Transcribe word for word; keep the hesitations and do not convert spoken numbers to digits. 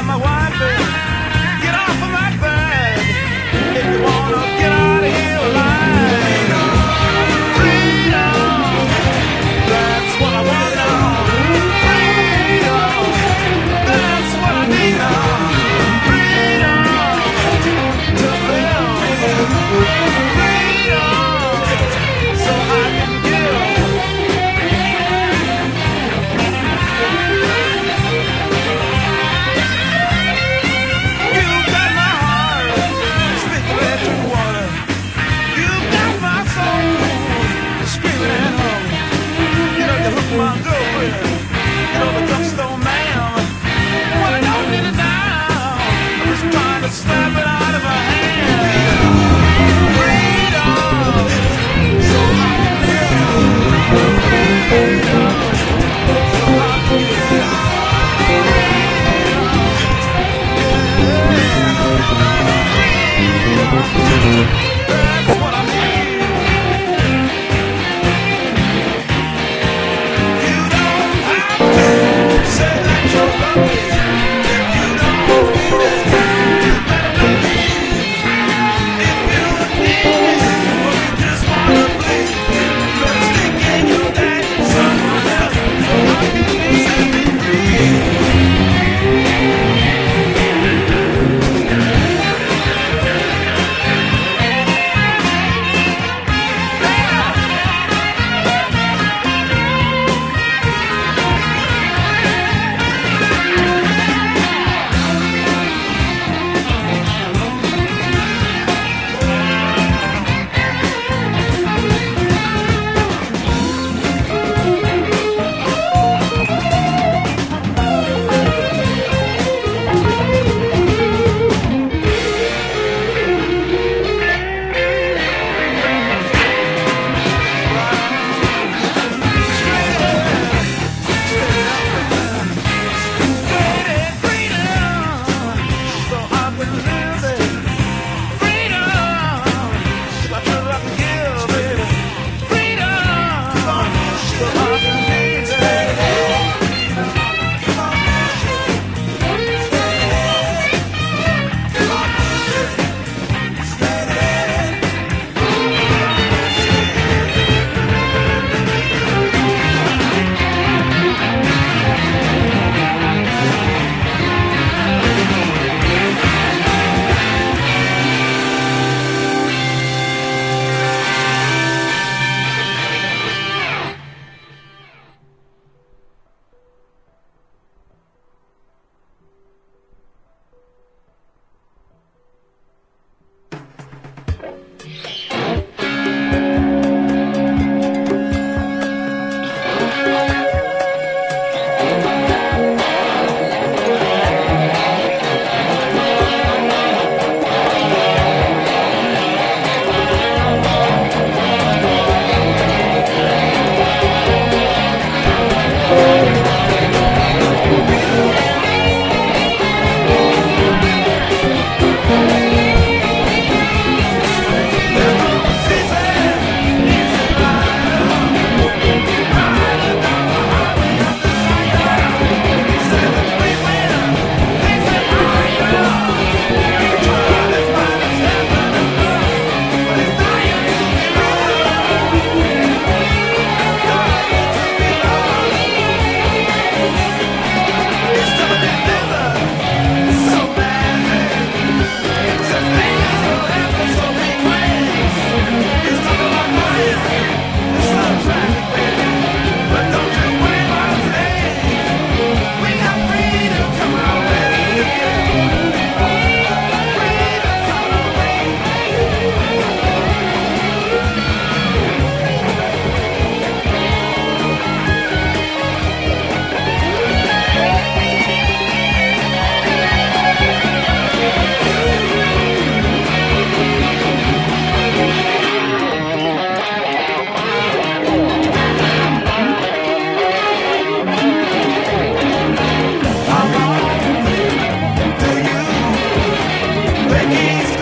my wife is, get off of my bed. If you wanna get out of here alive. Freedom, that's what I want now. Freedom, that's what I need now. Freedom to live. Freedom so I can give. You got my heart, speaking electric water. You got my soul, screaming and humming. You know you hook my girlfriend, you know the drugstore man. Well, I don't need it now, I'm just trying to snap it out of her hand. Freedom, so I can live. Freedom, so I can live. That's what I need. You don't have to say that you're lovely if you don't mean it. You better believe if you need it, or you just wanna bleed. Better stick in your day someone else so I can set me free. He's